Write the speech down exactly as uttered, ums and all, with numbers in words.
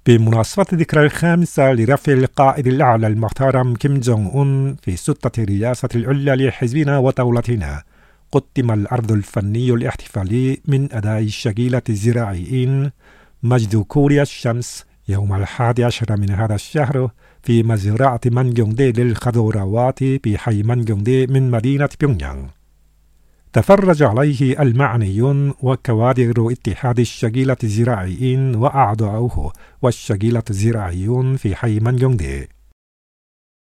بمناسبة الذكرى الخامسة لرفع القائد الأعلى المحترم كيم جونغ أون في سلطة الرئاسة العليا لحزبنا ودولتنا، قدم العرض الفني الاحتفالي من أداء الشجيلة الزراعيين مجد كوريا الشمس يوم الحادي عشر من هذا الشهر في مزرعة مانجيونغدي للخضروات بحي مانجيونغدي من مدينة بيونغيانغ. تفرج عليه المعنيون وكوادر اتحاد الشجيلة الزراعيين وأعضاؤه والشجيلة الزراعيون في حي مانجيونغدي.